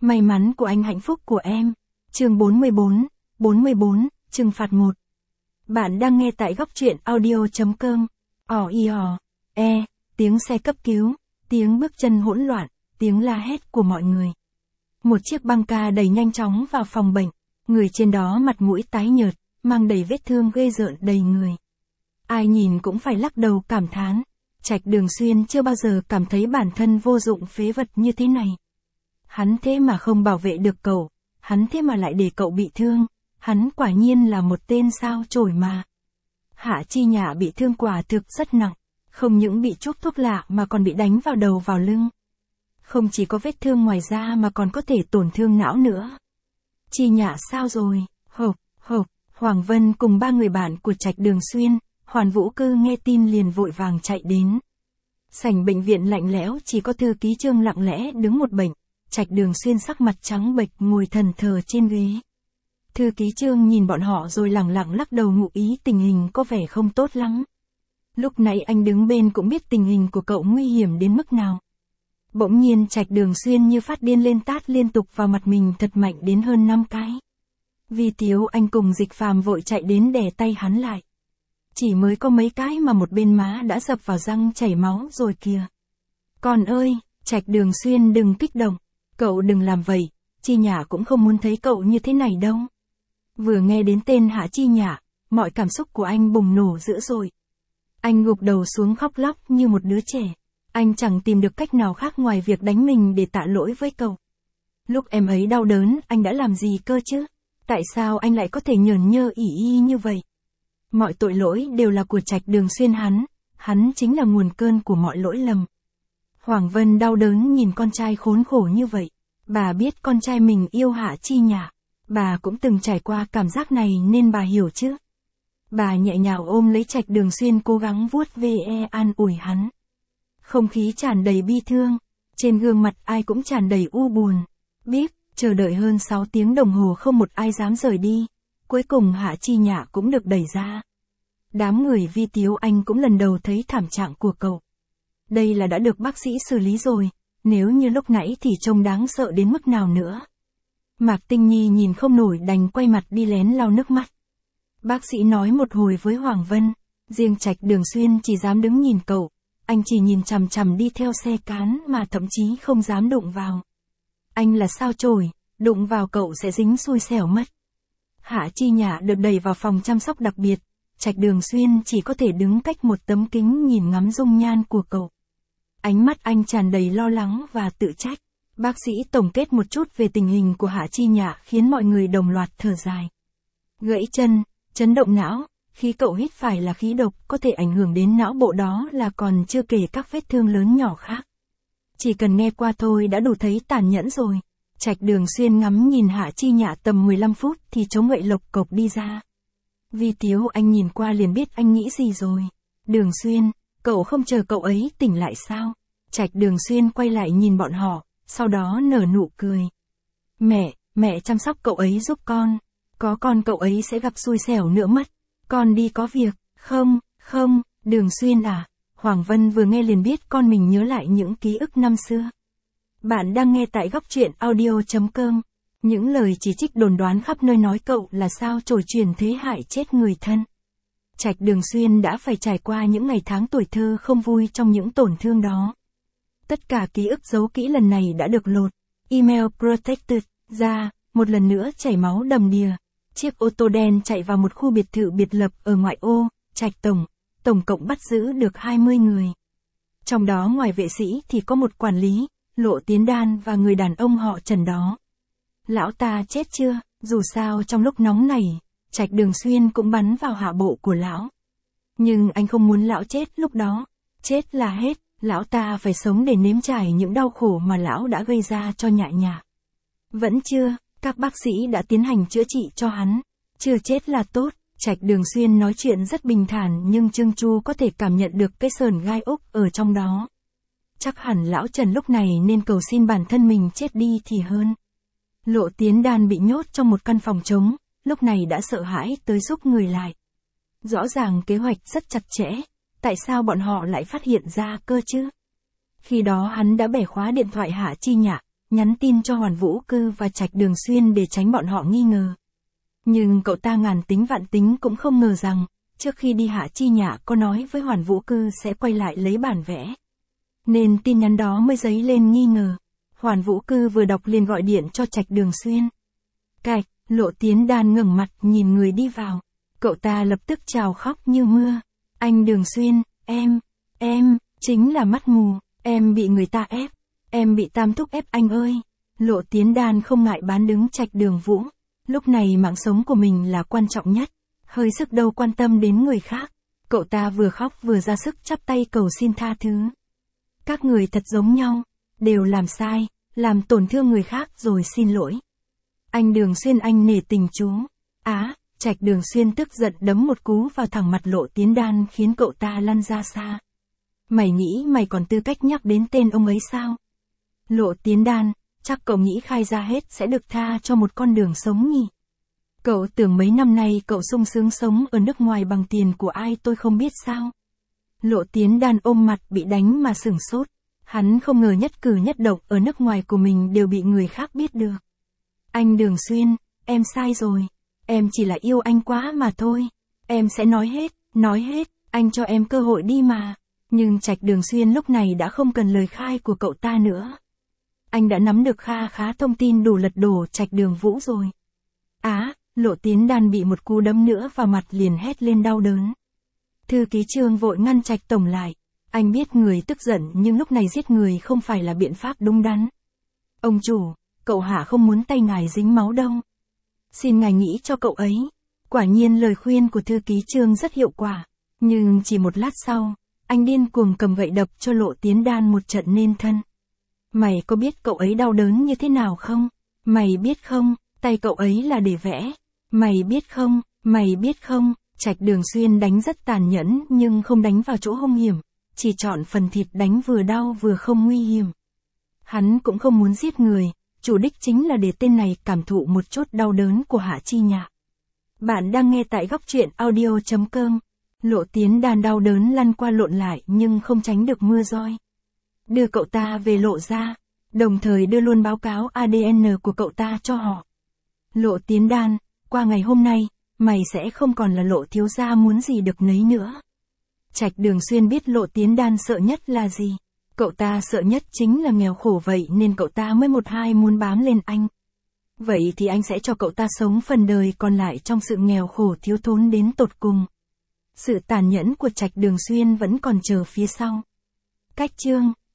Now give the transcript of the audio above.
May mắn của anh hạnh phúc của em. Chương 44, trừng phạt 1. Bạn đang nghe tại góc truyện audio.com. Tiếng xe cấp cứu, tiếng bước chân hỗn loạn, tiếng la hét của mọi người. Một chiếc băng ca đẩy nhanh chóng vào phòng bệnh, người trên đó mặt mũi tái nhợt, mang đầy vết thương ghê rợn đầy người. Ai nhìn cũng phải lắc đầu cảm thán, Trạch Đường Xuyên chưa bao giờ cảm thấy bản thân vô dụng phế vật như thế này. Hắn thế mà không bảo vệ được cậu, hắn thế mà lại để cậu bị thương, hắn quả nhiên là một tên sao chổi mà. Hạ Chi Nhã bị thương quả thực rất nặng, không những bị chuốc thuốc lạ mà còn bị đánh vào đầu vào lưng. Không chỉ có vết thương ngoài da mà còn có thể tổn thương não nữa. Chi Nhã sao rồi? Hộp, Hoàng Vân cùng 3 người bạn của Trạch Đường Xuyên, Hoàn Vũ Cư nghe tin liền vội vàng chạy đến. Sảnh bệnh viện lạnh lẽo chỉ có thư ký Trương lặng lẽ đứng một bệnh, Trạch Đường Xuyên sắc mặt trắng bệch ngồi thần thờ trên ghế. Thư ký Trương nhìn bọn họ rồi lẳng lặng lắc đầu ngụ ý tình hình có vẻ không tốt lắm. Lúc nãy anh đứng bên cũng biết tình hình của cậu nguy hiểm đến mức nào. Bỗng nhiên Trạch Đường Xuyên như phát điên lên tát liên tục vào mặt mình thật mạnh đến hơn 5 cái. Vi Tiếu Anh cùng Dịch Phàm vội chạy đến đè tay hắn lại. Chỉ mới có mấy cái mà một bên má đã dập vào răng chảy máu rồi kìa. Con ơi, Trạch Đường Xuyên đừng kích động, cậu đừng làm vậy, Chi Nhã cũng không muốn thấy cậu như thế này đâu. Vừa nghe đến tên Hạ Chi Nhã, mọi cảm xúc của anh bùng nổ dữ dội. Anh gục đầu xuống khóc lóc như một đứa trẻ. Anh chẳng tìm được cách nào khác ngoài việc đánh mình để tạ lỗi với cậu. Lúc em ấy đau đớn, anh đã làm gì cơ chứ? Tại sao anh lại có thể nhởn nhơ ỷ y như vậy? Mọi tội lỗi đều là của Trạch Đường Xuyên hắn chính là nguồn cơn của mọi lỗi lầm. Hoàng Vân đau đớn nhìn con trai khốn khổ như vậy. Bà biết con trai mình yêu Hạ Chi Nhã. Bà cũng từng trải qua cảm giác này nên bà hiểu chứ. Bà nhẹ nhàng ôm lấy Trạch Đường Xuyên cố gắng vuốt ve an ủi hắn. Không khí tràn đầy bi thương, trên gương mặt ai cũng tràn đầy u buồn. Biết, chờ đợi hơn 6 tiếng đồng hồ không một ai dám rời đi. Cuối cùng Hạ Chi Nhã cũng được đẩy ra. Đám người Vi Tiếu Anh cũng lần đầu thấy thảm trạng của cậu. Đây là đã được bác sĩ xử lý rồi, nếu như lúc nãy thì trông đáng sợ đến mức nào nữa. Mạc Tinh Nhi nhìn không nổi đành quay mặt đi lén lau nước mắt. Bác sĩ nói một hồi với Hoàng Vân, riêng Trạch Đường Xuyên chỉ dám đứng nhìn cậu, anh chỉ nhìn chằm chằm đi theo xe cán mà thậm chí không dám đụng vào. Anh là sao chổi, đụng vào cậu sẽ dính xui xẻo mất. Hạ Chi Nhã được đẩy vào phòng chăm sóc đặc biệt, Trạch Đường Xuyên chỉ có thể đứng cách một tấm kính nhìn ngắm dung nhan của cậu. Ánh mắt anh tràn đầy lo lắng và tự trách. Bác sĩ tổng kết một chút về tình hình của Hạ Chi Nhã khiến mọi người đồng loạt thở dài. Gãy chân, chấn động não, khi cậu hít phải là khí độc có thể ảnh hưởng đến não bộ đó là còn chưa kể các vết thương lớn nhỏ khác. Chỉ cần nghe qua thôi đã đủ thấy tàn nhẫn rồi. Trạch Đường Xuyên ngắm nhìn Hạ Chi Nhã tầm 15 phút thì chống gậy lộc cộc đi ra. Vi Tiếu Anh nhìn qua liền biết anh nghĩ gì rồi. Đường Xuyên, cậu không chờ cậu ấy tỉnh lại sao? Trạch Đường Xuyên quay lại nhìn bọn họ, sau đó nở nụ cười. Mẹ chăm sóc cậu ấy giúp con. Có con cậu ấy sẽ gặp xui xẻo nữa mất. Con đi có việc. Không, Đường Xuyên à. Hoàng Vân vừa nghe liền biết con mình nhớ lại những ký ức năm xưa. Bạn đang nghe tại góc truyện audio.com. Những lời chỉ trích đồn đoán khắp nơi nói cậu là sao chổi truyền thế hại chết người thân. Trạch Đường Xuyên đã phải trải qua những ngày tháng tuổi thơ không vui trong những tổn thương đó. Tất cả ký ức giấu kỹ lần này đã được lột, email protected, ra, một lần nữa chảy máu đầm đìa. Chiếc ô tô đen chạy vào một khu biệt thự biệt lập ở ngoại ô, Trạch tổng cộng bắt giữ được 20 người. Trong đó ngoài vệ sĩ thì có một quản lý, Lộ Tiến Đan và người đàn ông họ Trần đó. Lão ta chết chưa? Dù sao trong lúc nóng này, Trạch Đường Xuyên cũng bắn vào hạ bộ của lão. Nhưng anh không muốn lão chết lúc đó. Chết là hết, lão ta phải sống để nếm trải những đau khổ mà lão đã gây ra cho Nhã Nhã. Vẫn chưa, các bác sĩ đã tiến hành chữa trị cho hắn. Chưa chết là tốt. Trạch Đường Xuyên nói chuyện rất bình thản nhưng Trương Chu có thể cảm nhận được cái sờn gai ốc ở trong đó. Chắc hẳn lão Trần lúc này nên cầu xin bản thân mình chết đi thì hơn. Lộ Tiến Đan bị nhốt trong một căn phòng trống, lúc này đã sợ hãi tới rút người lại. Rõ ràng kế hoạch rất chặt chẽ, tại sao bọn họ lại phát hiện ra cơ chứ? Khi đó hắn đã bẻ khóa điện thoại Hạ Chi Nhã, nhắn tin cho Hoàn Vũ Cư và Trạch Đường Xuyên để tránh bọn họ nghi ngờ. Nhưng cậu ta ngàn tính vạn tính cũng không ngờ rằng, trước khi đi Hạ Chi Nhã có nói với Hoàn Vũ Cư sẽ quay lại lấy bản vẽ. Nên tin nhắn đó mới dấy lên nghi ngờ. Hoàn Vũ Cư vừa đọc liền gọi điện cho Trạch Đường Xuyên. Cạch, Lộ Tiến Đan ngẩng mặt nhìn người đi vào. Cậu ta lập tức trào khóc như mưa. Anh Đường Xuyên, em, chính là mắt mù, em bị người ta ép. Em bị Tam Thúc ép anh ơi. Lộ Tiến Đan không ngại bán đứng Trạch Đường Vũ. Lúc này mạng sống của mình là quan trọng nhất. Hơi sức đâu quan tâm đến người khác. Cậu ta vừa khóc vừa ra sức chắp tay cầu xin tha thứ. Các người thật giống nhau. Đều làm sai, làm tổn thương người khác rồi xin lỗi. Anh Đường Xuyên anh nể tình chú. Trạch Đường Xuyên tức giận đấm một cú vào thẳng mặt Lộ Tiến Đan khiến cậu ta lăn ra xa. Mày nghĩ mày còn tư cách nhắc đến tên ông ấy sao? Lộ Tiến Đan, chắc cậu nghĩ khai ra hết sẽ được tha cho một con đường sống nhỉ? Cậu tưởng mấy năm nay cậu sung sướng sống ở nước ngoài bằng tiền của ai tôi không biết sao? Lộ Tiến Đan ôm mặt bị đánh mà sửng sốt. Hắn không ngờ nhất cử nhất động ở nước ngoài của mình đều bị người khác biết được. Anh Đường Xuyên, em sai rồi. Em chỉ là yêu anh quá mà thôi. Em sẽ nói hết, anh cho em cơ hội đi mà. Nhưng Trạch Đường Xuyên lúc này đã không cần lời khai của cậu ta nữa. Anh đã nắm được kha khá thông tin đủ lật đổ Trạch Đường Vũ rồi. Lộ Tiến Đan bị một cú đấm nữa vào mặt liền hét lên đau đớn. Thư ký Trương vội ngăn Trạch Tổng lại. Anh biết người tức giận nhưng lúc này giết người không phải là biện pháp đúng đắn. Ông chủ, cậu Hạ không muốn tay ngài dính máu đâu. Xin ngài nghĩ cho cậu ấy. Quả nhiên lời khuyên của thư ký Trương rất hiệu quả. Nhưng chỉ một lát sau, anh điên cuồng cầm gậy đập cho Lộ Tiến Đan một trận nên thân. Mày có biết cậu ấy đau đớn như thế nào không? Mày biết không, tay cậu ấy là để vẽ. Mày biết không, Trạch Đường Xuyên đánh rất tàn nhẫn nhưng không đánh vào chỗ hung hiểm. Chỉ chọn phần thịt đánh vừa đau vừa không nguy hiểm. Hắn cũng không muốn giết người, chủ đích chính là để tên này cảm thụ một chút đau đớn của Hạ Chi Nhã. Bạn đang nghe tại góc truyện audio.com. Lộ Tiến Đan đau đớn lăn qua lộn lại nhưng không tránh được mưa roi. Đưa cậu ta về Lộ gia, đồng thời đưa luôn báo cáo ADN của cậu ta cho họ. Lộ Tiến Đan, qua ngày hôm nay, mày sẽ không còn là Lộ thiếu gia muốn gì được nấy nữa. Trạch Đường Xuyên biết Lộ Tiến Đan sợ nhất là gì. Cậu ta sợ nhất chính là nghèo khổ vậy nên cậu ta mới một hai muốn bám lên anh. Vậy thì anh sẽ cho cậu ta sống phần đời còn lại trong sự nghèo khổ thiếu thốn đến tột cùng. Sự tàn nhẫn của Trạch Đường Xuyên vẫn còn chờ phía sau. Cách chương